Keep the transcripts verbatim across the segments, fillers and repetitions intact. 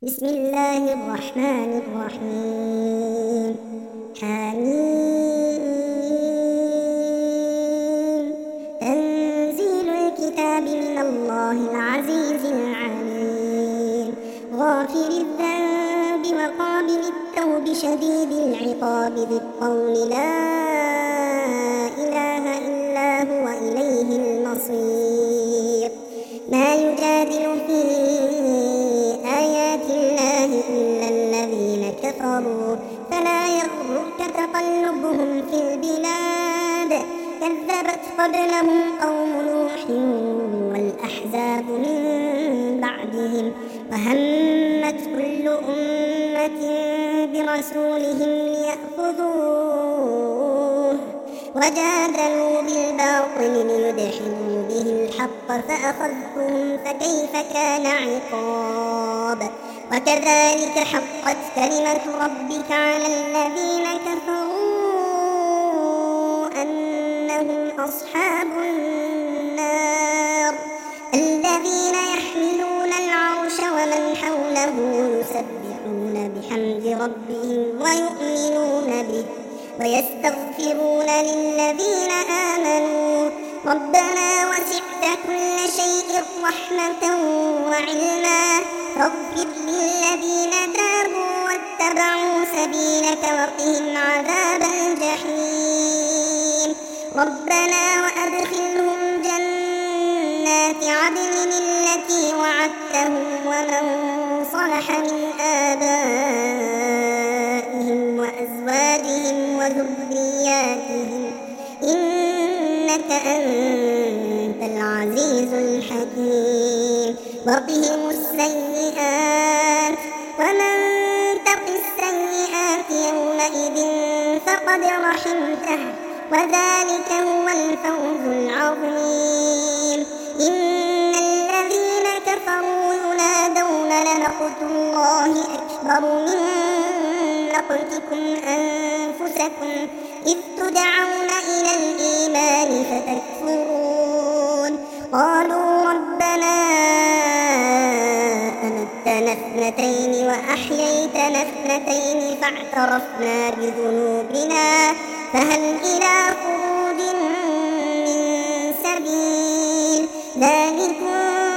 بسم الله الرحمن الرحيم. حميم. تنزيل الكتاب من الله العزيز العليم. غافر الذنب وقابل التوب شديد العقاب ذي الطول لا إله إلا هو إليه المصير. ما يجادل في آيات الله إلا الذين كفروا فلا يغرك تقلبهم في البلاد. كذبت قبلهم قوم نوح والأحزاب من بعدهم وهمت كل أمة برسولهم ليأخذوه وجادلوا بالباطل ليدحضوا به الحق فأخذتهم فكيف كان عقاب. وكذلك حقت كلمة ربك على الذين كفروا أنهم أصحاب النار. الذين يحملون العرش ومن حوله يسبحون بحمد ربهم ويؤمنون به ويستغفرون للذين آمنوا ربنا وسعت كل شيء رحمة وعلما فاغفر للذين تابوا واتبعوا سبيلك وقهم عذاب الجحيم. ربنا وأدخلهم جنات عدن التي وعدتهم ومن صلح من آبائهم وأزواجهم وذرياتهم إنك أنت العزيز الحكيم. وقهم السيئات ومن تق السيئات يومئذ فقد رحمته وذلك هو الفوز العظيم. إن الذين كفروا ينادون لمقت الله أكبر من مقتكم أنفسكم إذ تدعون إلى الإيمان فتكفرون. قالوا ربنا أمتنا اثنتين وأحييتنا اثنتين فاعترفنا بذنوبنا فهل إلى خروج من سبيل. ذلكم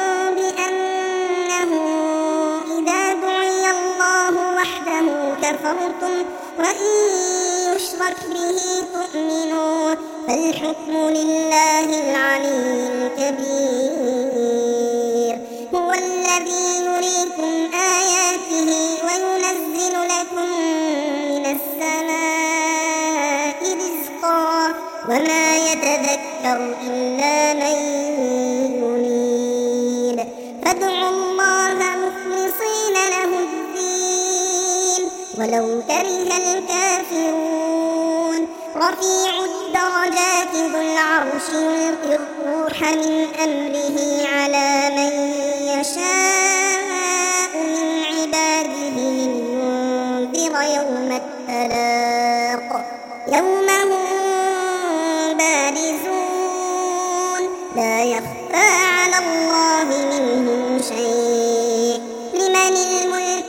بأنه إذا دعي الله وحده كفرتم وإن يشرك به تؤمنوا فالحكم لله العلي الكبير. هو الذي يريكم آياته وينزل لكم من السماء رزقا وما يتذكر إلا من ينيب. فادعوا الله مخلصين له الدين ولو كره الكافرون. رفيع الدرجات ذو العرش يلقي الروح من أمره على من يشاء من عباده لينذر يوم التلاق يوم هم بارزون لا يخفى على الله منهم شيء. لمن الملك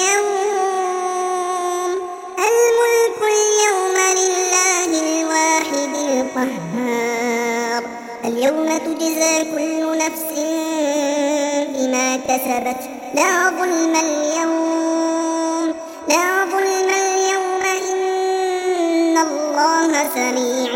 اليوم الملك اليوم لله الواحد القهار. اليوم تجزى كل نفس بما كسبت لا ظلم اليوم لا ظلم اليوم إن الله سريع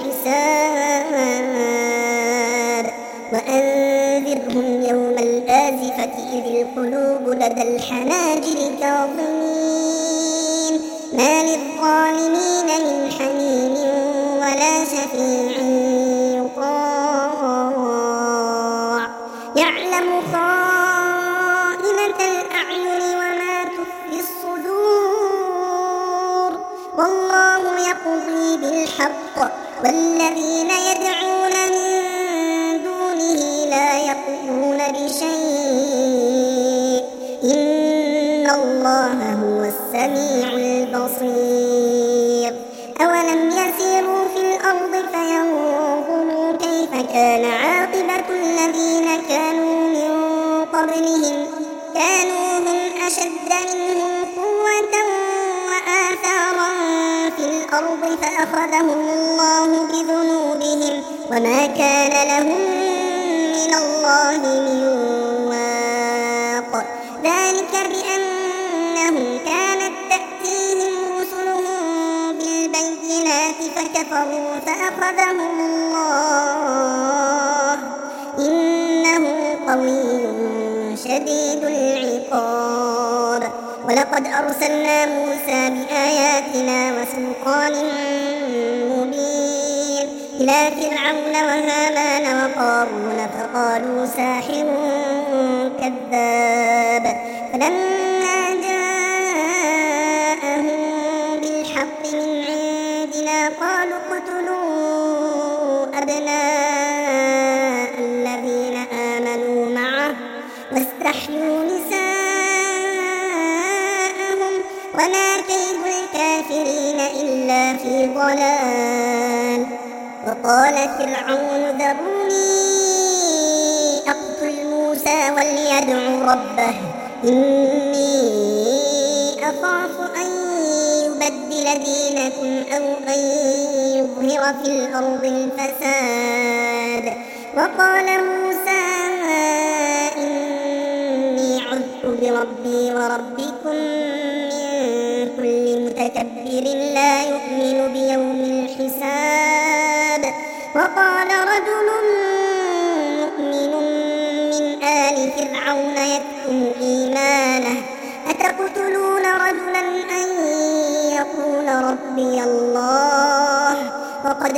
الحساب. وأنذرهم يوم الآزفة إذ القلوب لدى الحناجر كاظمين ما للظالمين من حميم ولا شفيع يطاع. يعلم خائنة الأعين وما تخفي الصدور والله يقضي بالحق والذين يدعون من دونه لا يقضون بشيء إن الله هو السميع البصير. أولم يسيروا في الأرض فينظروا كيف كان عاقبة الذين كانوا من قبلهم كانوا هم أشد منهم قوة وآثارا في الأرض فأخذهم الله بذنوبهم وما كان لهم من الله من واق. ذلك بأنهم كانت تأتيهم رسلهم بالبينات فكفروا فأخذهم الله إنه قوي شديد العقاب. ولقد أرسلنا موسى بآياتنا وسلطان مبين إلى فرعون وهامان وقارون فقالوا ساحر كذاب. فلما جاءهم بالحق من عندنا قالوا اقتلوا أبناء الذين آمنوا معه واستحيوا نساءهم وما كيد الكافرين إلا في ضلال. وقال فرعون ذروني أقتل موسى وليدع ربه إني أخاف أن يبدل دينكم أو أن يظهر في الأرض الفساد. وقال موسى إني عذت بربي وربكم من كل متكبر لا يؤمن بيوم الحساب. وقال رجل مؤمن من آل فرعون يكتم إيمانه أتقتلون رجلا أن يقول ربي الله وقد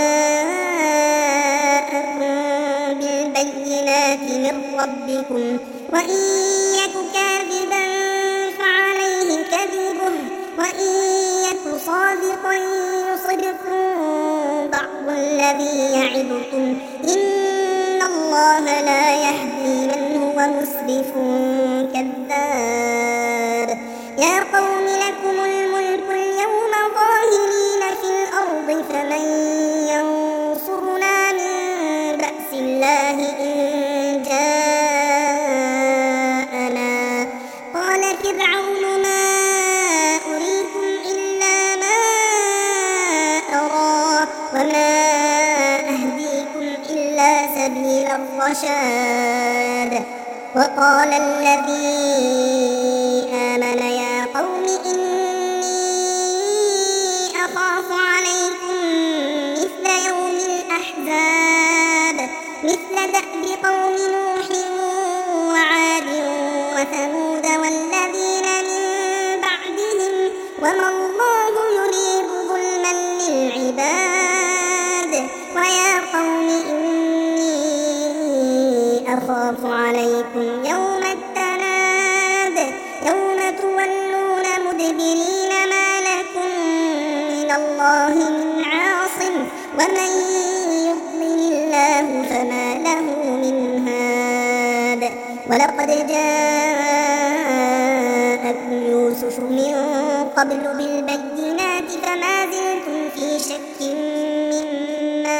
جاءكم بالبينات من ربكم وإن يك كاذبا فعليه كذبه وإن يك صادقا يصبكم بعض الذي يعدكم إن الله لا يهدي من هو مسرف كذاب. يا قوم لكم الملك اليوم ظاهرين في الأرض فمن ينصرنا من بأس الله إن جاءنا. قال فرعون ما أريكم إلا ما أرى وما أهديكم إلا سبيل الرشاد. وقال الذي آمن يا قوم إني أخاف عليكم مثل يوم الأحزاب مثل دأب قوم نوح وعاد وثمود والذين من بعدهم وما الله يريد ظلما للعباد. ويا قوم إني أخاف عليكم يوم التناد يوم تولون مدبرين ما لكم من الله من عاصم ومن يضلل الله فما له من هاد. ولقد جاءكم يوسف من قبل بالبينات فما زلتم في شك مما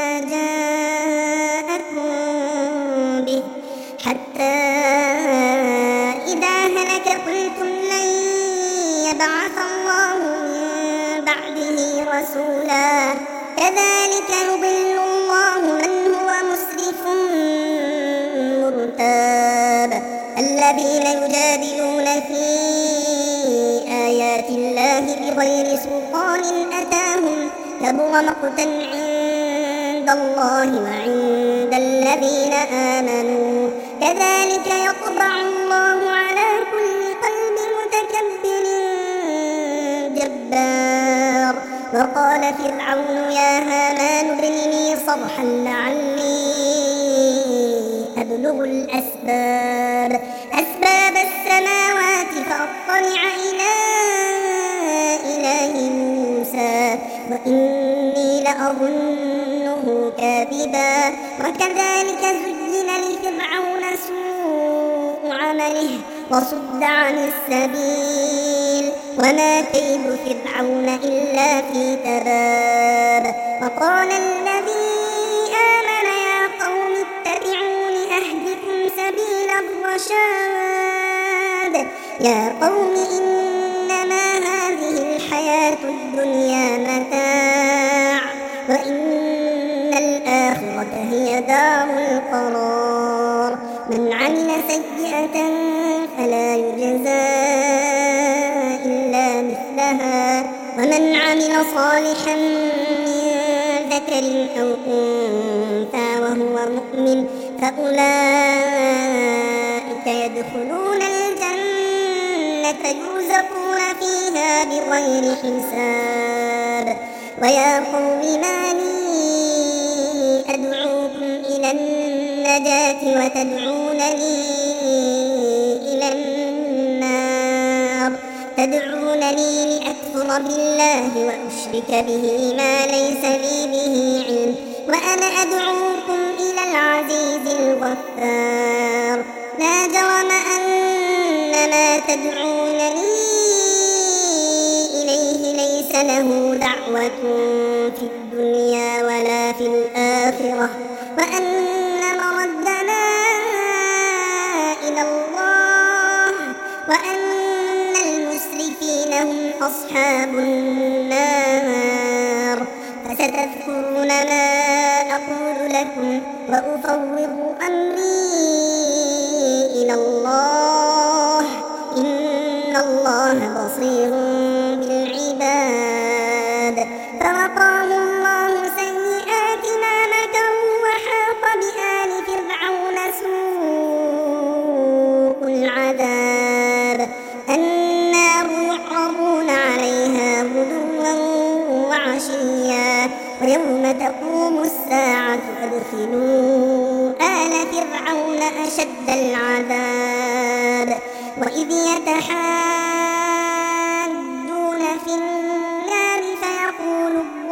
جاءكم به حتى إذا هلك قلتم لن يبعث الله من بعده رسولا كذلك يضل الله من هو مسرف مرتاب. الذين يجادلون في آيات الله بغير سلطان أتاهم كبر مقتا عند الله وعند الذين آمنوا كذلك يطبع الله على كل قلب متكبر جبار. وقال فرعون يا هامان ابن لي صرحا لعلي أبلغ الأسباب أسباب السماوات فأطلع إلى إله موسى وإني لأظنه كاذبا. وكذلك زين لفرعون سوء عمله وصد عن السبيل وما كيد فرعون إلا في تباب. وقال الذي آمن يا قوم اتبعون أهدكم سبيل الرشاد يا قوم إنما هذه الحياة الدنيا متاع وإن الآخرة هي دار القرار من عمل سيئة فلا يجزى إلا مثلها ومن عمل صالحا من ذكر أو أنثى وهو مؤمن فأولئك يدخلون الجنة يرزقون فيها بغير حساب ويا قوم ما لي أدعوكم إلى النجاة وتدعونني إلى النار تدعونني لأكفر بالله وأشرك به ما ليس لي به علم وأنا أدعوكم إلى العزيز الغفار لا جرم أن ما تدعونني إليه ليس له دعوة في الدنيا ولا في الآخرة وأن مردنا إلى الله وأن المسرفين هم أصحاب النار فستذكرون ما أقول لكم وأفوض أمري إلى الله إن الله بصير بالعباد فوقاه الله سيئات ما مكروا وحاق بآل فرعون سوء العذاب النار يعرضون عليها غدوا وعشيا ويوم تقوم الساعة أدخلوا آل فرعون أشد العذاب وإذ يتحاجون في النار فيقول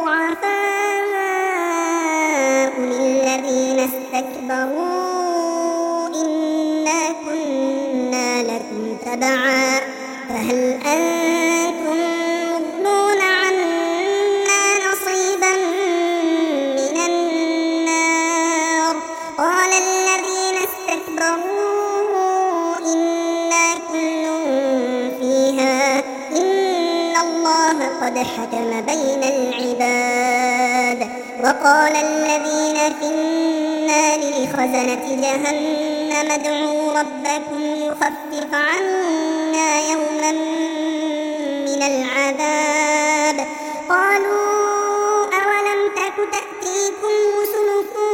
الضعفاء للذين استكبروا إنا كنا لكم تبعا فهل أنتم مغنون عنا نصيبا من النار قال الذين استكبروا إنا كل فيها إن الله قد حكم بين العباد وقال الذين في النار لخزنة جهنم ادعوا ربكم يخفف عنا يوما من العذاب قالوا أولم تك تأتيكم رسلكم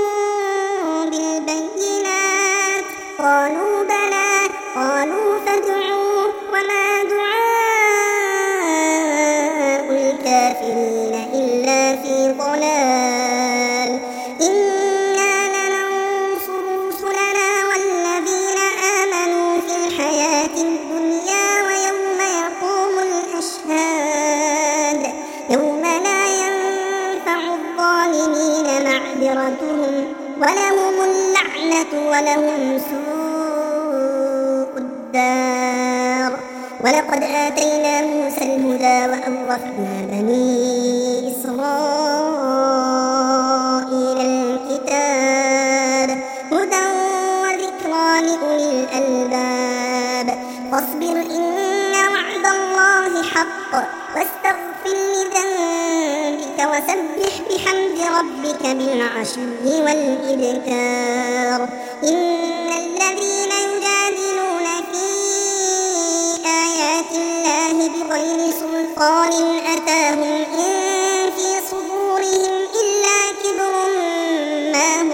بالبينات قالوا بلى قالوا فادعوا وما دعاء الكافرين إلا في ضلال إنا لننصر رسلنا والذين آمنوا في الحياة الدنيا ويوم يقوم الأشهاد يوم لا ينفع الظالمين معذرتهم ولهم اللعنة ولهم سوء الدار ولقد آتينا موسى الهدى وأورثنا بني إسرائيل الكتاب هدى وذكرى لأولي الألباب فاصبر إن وعد الله حق واستغفر لذنبك وسبح بحمد ربك بالعشي والإبكار إن الذين يجادلون في آيات الله بغير سلطان أتاهم إن في صدورهم إلا كبر ما هم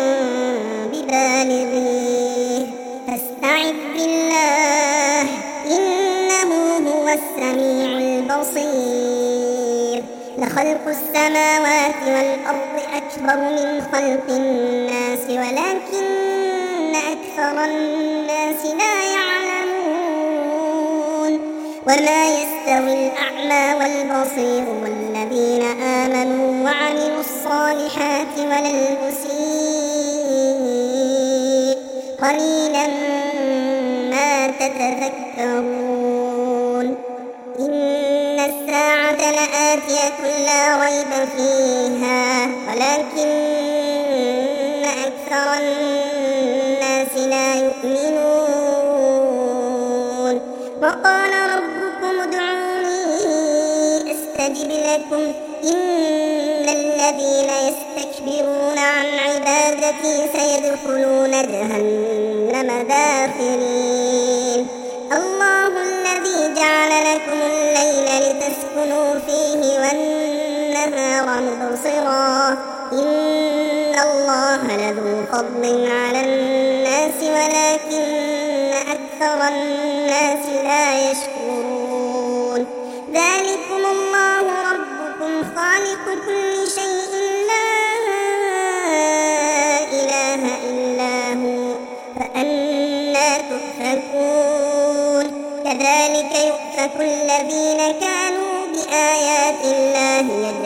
ببالغيه فاستعذ بالله إنه هو السميع البصير لخلق السماوات والأرض أكبر من خلق الناس ولكن أكثر الناس لا يعلمون وما يستوي الأعمى والبصير والذين آمنوا وعملوا الصالحات ولا المسيء قليلا ما تتذكرون إن الساعة لآتية لا ريب فيها ولكن أكثر الناس لا يؤمنون وقال ربكم ادعوني أستجب لكم إن الذين يستكبرون عن عبادتي سيدخلون جهنم داخرين الله الذي جعل لكم الليل لتسكنوا فيه والنهار مبصرا إن الله لذو فضل على الناس ولكن أكثر الناس لا يشكرون ذلكم الله ربكم خالق كل شيء لا إله إلا هو فأنى تؤفكون كذلك يؤفك الذين كانوا بآيات الله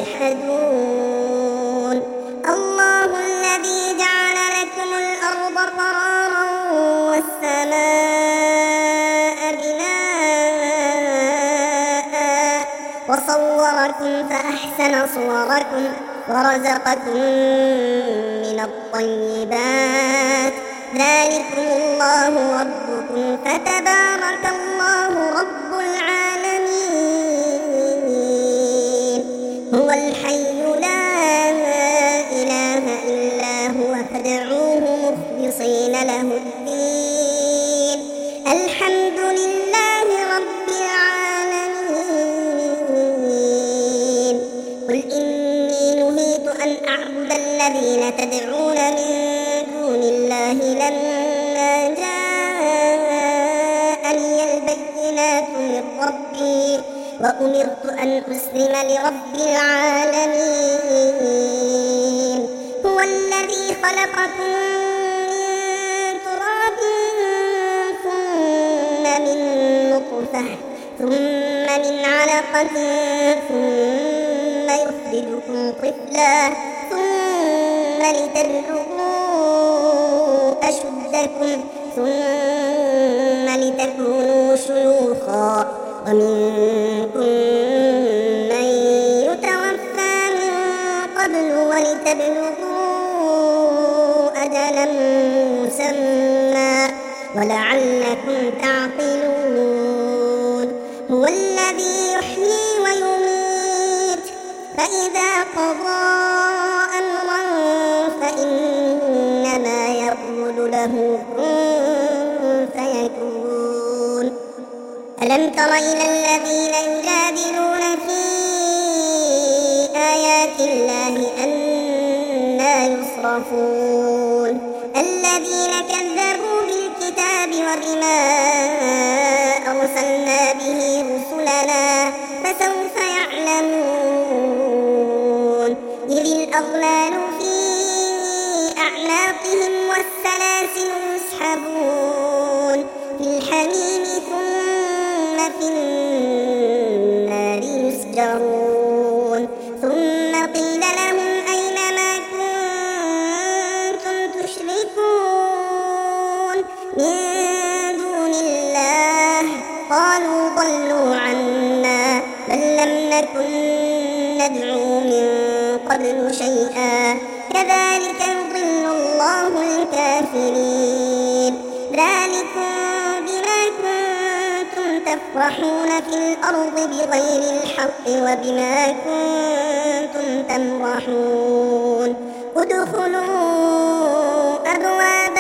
يجحدون الله الذي جعل لكم الأرض قرارا والسماء بناء وصوركم فأحسن صوركم ورزقكم من الطيبات ذلكم الله ربكم فتبارك الله رب العالمين هو الحي لا إله إلا هو فادعوه مخلصين له الدين الحمد لله رب العالمين قل إني نهيت أن أعبد الذين تدعون من دون الله لما جاءني البينات من ربي وأمرت أن أسلم لرب العالمين هو الذي خلقكم من تراب ثم من نطفة ثم من علقة ثم يخرجكم طفلا ثم لتبلغوا أشدكم ثم لتكونوا شيوخا ومنكم من يتوفى من قبل ولتبلغوا أجلا مسمى ولعلكم تعقلون هو الذي يحيي ويميت فإذا قضى أمرا فإنما يقول له كن فيكون ألم تر إلى الذين يجادلون في آيات الله أنى يصرفون الذين كذبوا بالكتاب وبما أرسلنا به رسلنا فسوف يعلمون إذ الأغلال في أعناقهم والسلاسل يسحبون في الحميم ثم في النار يسجرون ثم قيل لهم أين ما كنتم تشركون من دون الله قالوا ضلوا عنا بل لم نكن ندعو من قبل شيئا كذلك يضل الله الكافرين ذلكم بما كنتم تفرحون في الأرض بغير الحق وبما كنتم تمرحون ادخلوا أبواب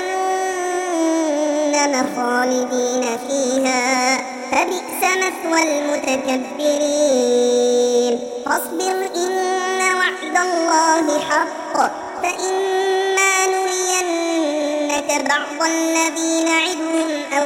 جهنم خالدين فيها فبئس مثوى المتكبرين فاصبر إن وعد الله حق فإما نرينك بعض الذي نعدهم أو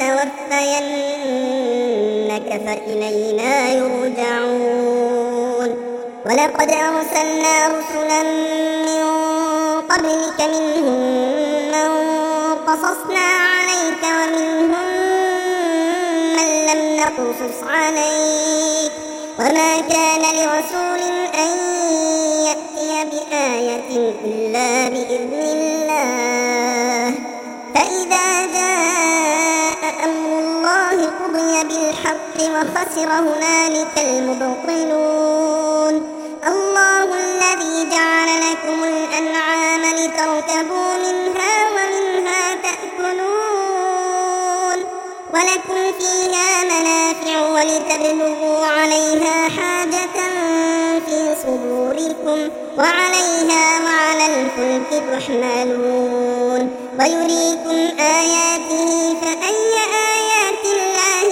نتوفينك فإلينا يرجعون ولقد أرسلنا رسلا من قبلك منهم من قصصنا عليك ومنهم من لم نقصص عليك وما كان لرسول أن يأتي بآية إلا بإذن الله فإذا جاء أمر الله قضي بالحق وخسر هنالك المبطلون الله الذي جعل لكم الأنعام لتركبوا منها ومنها تأكلون ولكم فيها منافع ولتبلغوا عليها حاجة في صدوركم وعليها وعلى الفلك تحملون ويريكم آياته فأي آيات الله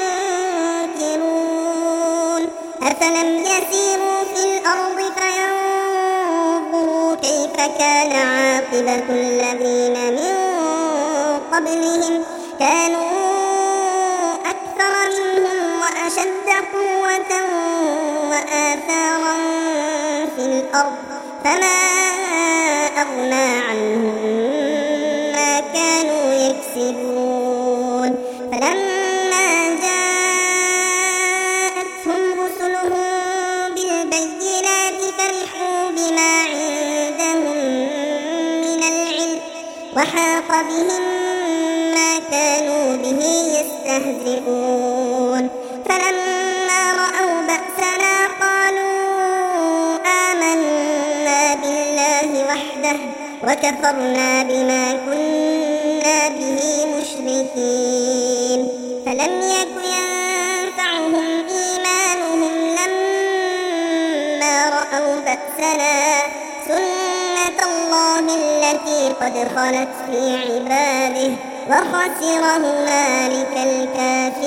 تنكرون أفلم يسيروا في الأرض فينظروا كيف كان عاقبة الذين من قبلهم كانوا أكثر منهم وأشد قوة وآثارا في الأرض فما أغنى عنهم ما كانوا يكسبون فلما جاءتهم رسلهم بالبينات فرحوا بما عندهم من العلم وحاق بهم ما كانوا به يستهزئون فلما رأوا بأسنا قالوا آمنا بالله وحده وكفرنا بما كنا به مشركين فلم يك ينفعهم إيمانهم لما رأوا بأسنا سنة الله التي قد خلت في عباده وخسر هنالك الكافرون.